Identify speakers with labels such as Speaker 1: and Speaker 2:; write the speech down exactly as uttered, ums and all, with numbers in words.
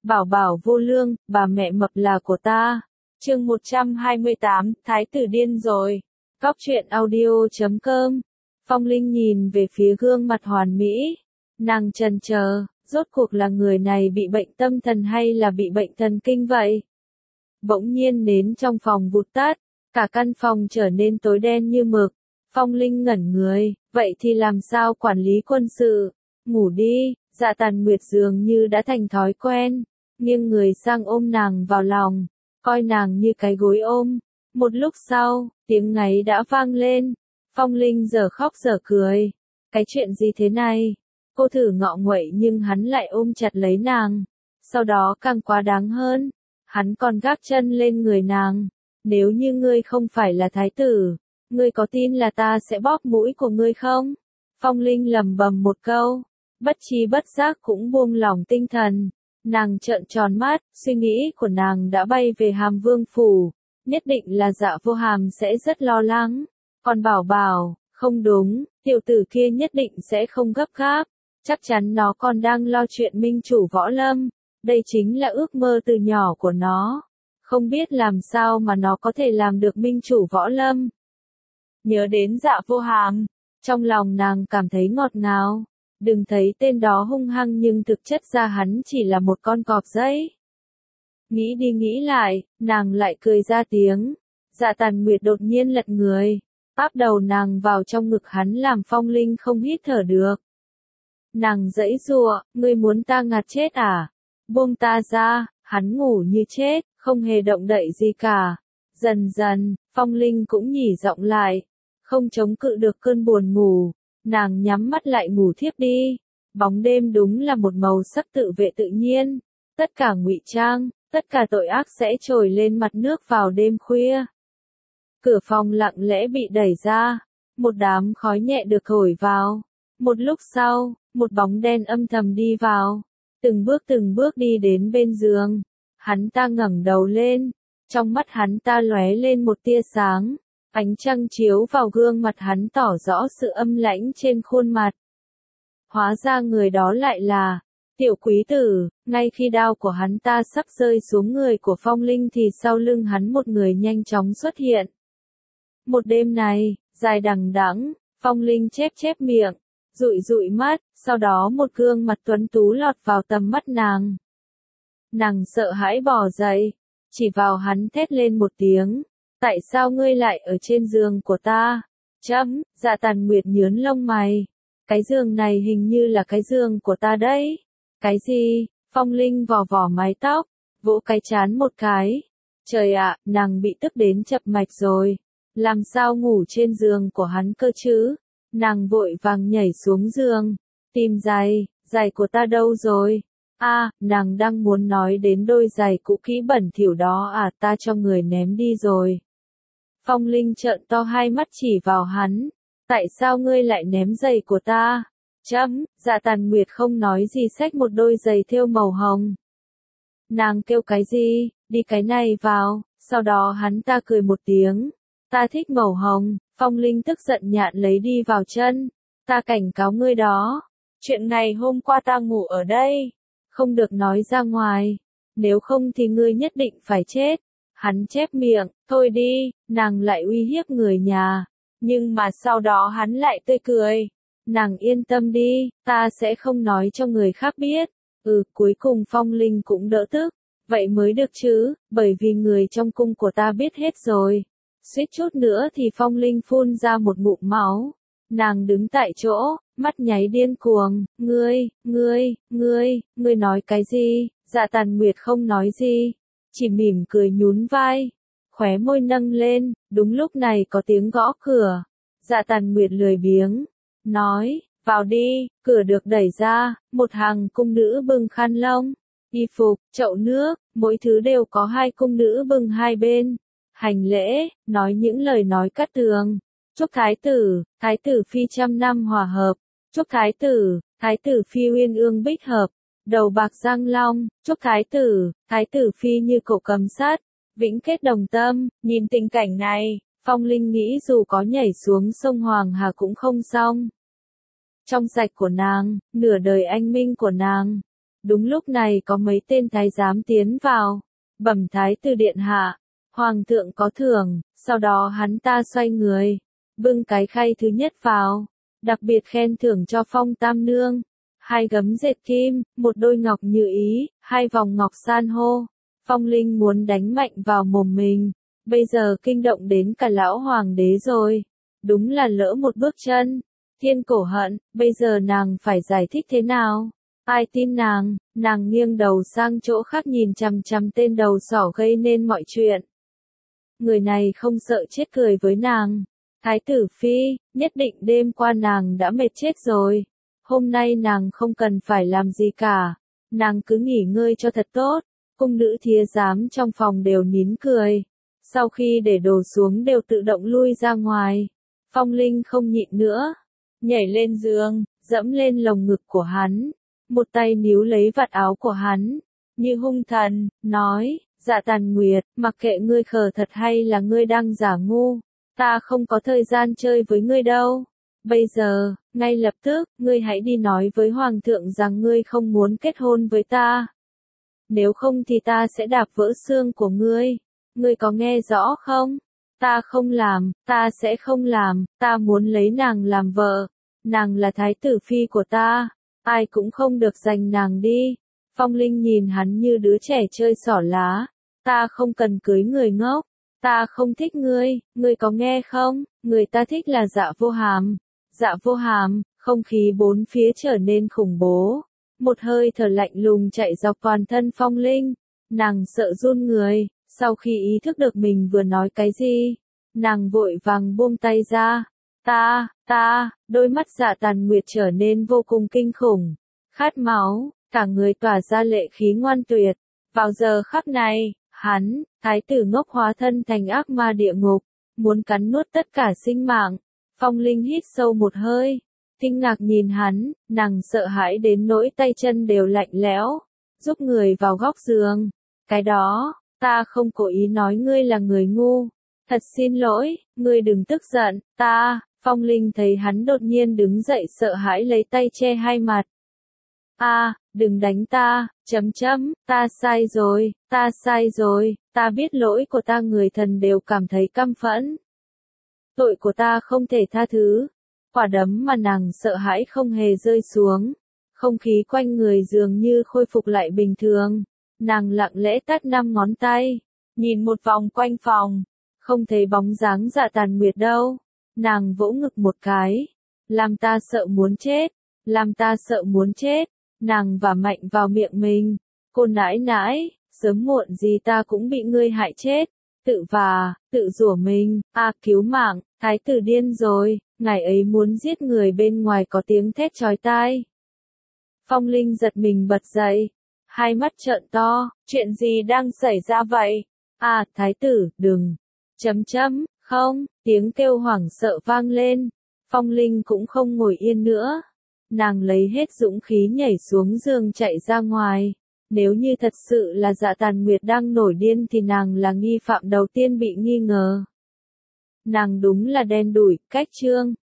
Speaker 1: Bảo bảo vô lương, bà mẹ mập là của ta. Chương một trăm hai mươi tám, Thái tử điên rồi. Cóc truyện audio chấm com. Phong Linh nhìn về phía gương mặt hoàn mỹ. Nàng chần chờ, rốt cuộc là người này bị bệnh tâm thần hay là bị bệnh thần kinh vậy? Bỗng nhiên nến trong phòng vụt tắt, cả căn phòng trở nên tối đen như mực. Phong Linh ngẩn người, vậy thì làm sao quản lý quân sự? Ngủ đi. Dạ Tàn Nguyệt dường như đã thành thói quen, nghiêng người sang ôm nàng vào lòng, coi nàng như cái gối ôm. Một lúc sau, tiếng ngáy đã vang lên. Phong Linh giờ khóc giờ cười. Cái chuyện gì thế này? Cô thử ngọ nguậy nhưng hắn lại ôm chặt lấy nàng. Sau đó càng quá đáng hơn, hắn còn gác chân lên người nàng. Nếu như ngươi không phải là thái tử, ngươi có tin là ta sẽ bóp mũi của ngươi không? Phong Linh lẩm bẩm một câu, bất tri bất giác cũng buông lỏng tinh thần. Nàng trợn tròn mắt, suy nghĩ của nàng đã bay về Hàm Vương phủ. Nhất định là Dạ Vô Hàm sẽ rất lo lắng. Còn Bảo Bảo, không đúng, tiểu tử kia nhất định sẽ không gấp gáp. Chắc chắn nó còn đang lo chuyện minh chủ võ lâm. Đây chính là ước mơ từ nhỏ của nó. Không biết làm sao mà nó có thể làm được minh chủ võ lâm. Nhớ đến Dạ Vô Hàm, trong lòng nàng cảm thấy ngọt ngào. Đừng thấy tên đó hung hăng nhưng thực chất ra hắn chỉ là một con cọp giấy. Nghĩ đi nghĩ lại, nàng lại cười ra tiếng. Dạ Tàn Nguyệt đột nhiên lật người, áp đầu nàng vào trong ngực hắn làm Phong Linh không hít thở được. Nàng giãy giụa, ngươi muốn ta ngạt chết à? Buông ta ra. Hắn ngủ như chết, không hề động đậy gì cả. Dần dần, Phong Linh cũng nhỉ giọng lại, không chống cự được cơn buồn ngủ. Nàng nhắm mắt lại ngủ thiếp đi. Bóng đêm đúng là một màu sắc tự vệ tự nhiên. Tất cả ngụy trang, tất cả tội ác sẽ trồi lên mặt nước vào đêm khuya. Cửa phòng lặng lẽ bị đẩy ra. Một đám khói nhẹ được thổi vào. Một lúc sau, một bóng đen âm thầm đi vào. Từng bước từng bước đi đến bên giường. Hắn ta ngẩng đầu lên. Trong mắt hắn ta lóe lên một tia sáng. Ánh trăng chiếu vào gương mặt hắn tỏ rõ sự âm lãnh trên khuôn mặt. Hóa ra người đó lại là Tiểu Quý Tử. Ngay khi đao của hắn ta sắp rơi xuống người của Phong Linh thì sau lưng hắn một người nhanh chóng xuất hiện. Một đêm này, dài đằng đẵng, Phong Linh chép chép miệng, dụi dụi mắt, sau đó một gương mặt tuấn tú lọt vào tầm mắt nàng. Nàng sợ hãi bò dậy, chỉ vào hắn thét lên một tiếng. Tại sao ngươi lại ở trên giường của ta? Chấm, Dạ Tàn Nguyệt nhướng lông mày. Cái giường này hình như là cái giường của ta đấy. Cái gì? Phong Linh vò vò mái tóc, vỗ cái trán một cái. Trời ạ, nàng bị tức đến chập mạch rồi. Làm sao ngủ trên giường của hắn cơ chứ? Nàng vội vàng nhảy xuống giường, tìm giày, giày của ta đâu rồi? A, à, nàng đang muốn nói đến đôi giày cũ kỹ bẩn thỉu đó à, ta cho người ném đi rồi. Phong Linh trợn to hai mắt chỉ vào hắn. Tại sao ngươi lại ném giày của ta? Chấm, Dạ Tàn Nguyệt không nói gì xách một đôi giày thêu màu hồng. Nàng kêu cái gì? Đi cái này vào. Sau đó hắn ta cười một tiếng. Ta thích màu hồng. Phong Linh tức giận nhạn lấy đi vào chân. Ta cảnh cáo ngươi đó. Chuyện này hôm qua ta ngủ ở đây. Không được nói ra ngoài. Nếu không thì ngươi nhất định phải chết. Hắn chép miệng, thôi đi, nàng lại uy hiếp người nhà. Nhưng mà sau đó hắn lại tươi cười. Nàng yên tâm đi, ta sẽ không nói cho người khác biết. Ừ, cuối cùng Phong Linh cũng đỡ tức. Vậy mới được chứ, bởi vì người trong cung của ta biết hết rồi. Suýt chút nữa thì Phong Linh phun ra một ngụm máu. Nàng đứng tại chỗ, mắt nháy điên cuồng. Ngươi, ngươi, ngươi, ngươi nói cái gì? Dạ Tàn Nguyệt không nói gì, chỉ mỉm cười nhún vai, khóe môi nâng lên. Đúng lúc này có tiếng gõ cửa. Dạ Tàn Nguyệt lười biếng, nói, vào đi. Cửa được đẩy ra, một hàng cung nữ bưng khăn lông, y phục, chậu nước, mỗi thứ đều có hai cung nữ bưng hai bên. Hành lễ, nói những lời nói cắt tường. Chúc thái tử, thái tử phi trăm năm hòa hợp. Chúc thái tử, thái tử phi uyên ương bích hợp. Đầu bạc răng long. Chúc thái tử, thái tử phi như cậu cầm sát, vĩnh kết đồng tâm. Nhìn tình cảnh này, Phong Linh nghĩ dù có nhảy xuống sông Hoàng Hà cũng không xong. Trong sạch của nàng, nửa đời anh minh của nàng, Đúng lúc này có mấy tên thái giám tiến vào, bẩm thái tử điện hạ, hoàng thượng có thưởng, sau đó hắn ta xoay người, bưng cái khay thứ nhất vào, đặc biệt khen thưởng cho Phong Tam Nương, hai gấm dệt kim, một đôi ngọc như ý, hai vòng ngọc san hô. Phong Linh muốn đánh mạnh vào mồm mình, bây giờ kinh động đến cả lão hoàng đế rồi, đúng là lỡ một bước chân, thiên cổ hận, bây giờ nàng phải giải thích thế nào? Ai tin nàng? Nàng nghiêng đầu sang chỗ khác nhìn chằm chằm tên đầu sỏ gây nên mọi chuyện. Người này không sợ chết cười với nàng. Thái tử phi, nhất định đêm qua nàng đã mệt chết rồi. Hôm nay nàng không cần phải làm gì cả. Nàng cứ nghỉ ngơi cho thật tốt. Cung nữ thía giám trong phòng đều nín cười. Sau khi để đồ xuống đều tự động lui ra ngoài. Phong Linh không nhịn nữa. Nhảy lên giường, dẫm lên lồng ngực của hắn. Một tay níu lấy vạt áo của hắn. Như hung thần, nói, Dạ Tàn Nguyệt, mặc kệ ngươi khờ thật hay là ngươi đang giả ngu. Ta không có thời gian chơi với ngươi đâu. Bây giờ, ngay lập tức, ngươi hãy đi nói với Hoàng thượng rằng ngươi không muốn kết hôn với ta. Nếu không thì ta sẽ đạp vỡ xương của ngươi. Ngươi có nghe rõ không? Ta không làm, ta sẽ không làm, ta muốn lấy nàng làm vợ. Nàng là thái tử phi của ta, ai cũng không được giành nàng đi. Phong Linh nhìn hắn như đứa trẻ chơi xỏ lá. Ta không cần cưới người ngốc. Ta không thích ngươi, ngươi có nghe không? Người ta thích là Dạ Vô Hàm. Dạ Vô Hàm, không khí bốn phía trở nên khủng bố. Một hơi thở lạnh lùng chạy dọc toàn thân Phong Linh. Nàng sợ run người, sau khi ý thức được mình vừa nói cái gì. Nàng vội vàng buông tay ra. Ta, ta, đôi mắt Dạ Tàn Nguyệt trở nên vô cùng kinh khủng. Khát máu, cả người tỏa ra lệ khí ngoan tuyệt. Vào giờ khắc này, hắn, thái tử ngốc hóa thân thành ác ma địa ngục, muốn cắn nuốt tất cả sinh mạng. Phong Linh hít sâu một hơi, kinh ngạc nhìn hắn, nàng sợ hãi đến nỗi tay chân đều lạnh lẽo, giúp người vào góc giường. Cái đó, ta không cố ý nói ngươi là người ngu. Thật xin lỗi, ngươi đừng tức giận, ta, Phong Linh thấy hắn đột nhiên đứng dậy sợ hãi lấy tay che hai mặt. A, à, đừng đánh ta, chấm chấm, ta sai rồi, ta sai rồi, ta biết lỗi của ta, người thần đều cảm thấy căm phẫn. Tội của ta không thể tha thứ. Quả đấm mà nàng sợ hãi không hề rơi xuống. Không khí quanh người dường như khôi phục lại bình thường. Nàng lặng lẽ tát năm ngón tay, nhìn một vòng quanh phòng, không thấy bóng dáng Dạ Tàn Nguyệt đâu. Nàng vỗ ngực một cái, làm ta sợ muốn chết, làm ta sợ muốn chết. Nàng vả mạnh vào miệng mình, cô nãi nãi, sớm muộn gì ta cũng bị ngươi hại chết. Tự vả, tự rủa mình, a à, cứu mạng, thái tử điên rồi, ngài ấy muốn giết người. Bên ngoài có tiếng thét chói tai. Phong Linh giật mình bật dậy, hai mắt trợn to, chuyện gì đang xảy ra vậy? À, thái tử, đừng, chấm chấm, không, tiếng kêu hoảng sợ vang lên. Phong Linh cũng không ngồi yên nữa. Nàng lấy hết dũng khí nhảy xuống giường chạy ra ngoài. Nếu như thật sự là Dạ Tàn Nguyệt đang nổi điên thì nàng là nghi phạm đầu tiên bị nghi ngờ. Nàng đúng là đen đủi, cách chương.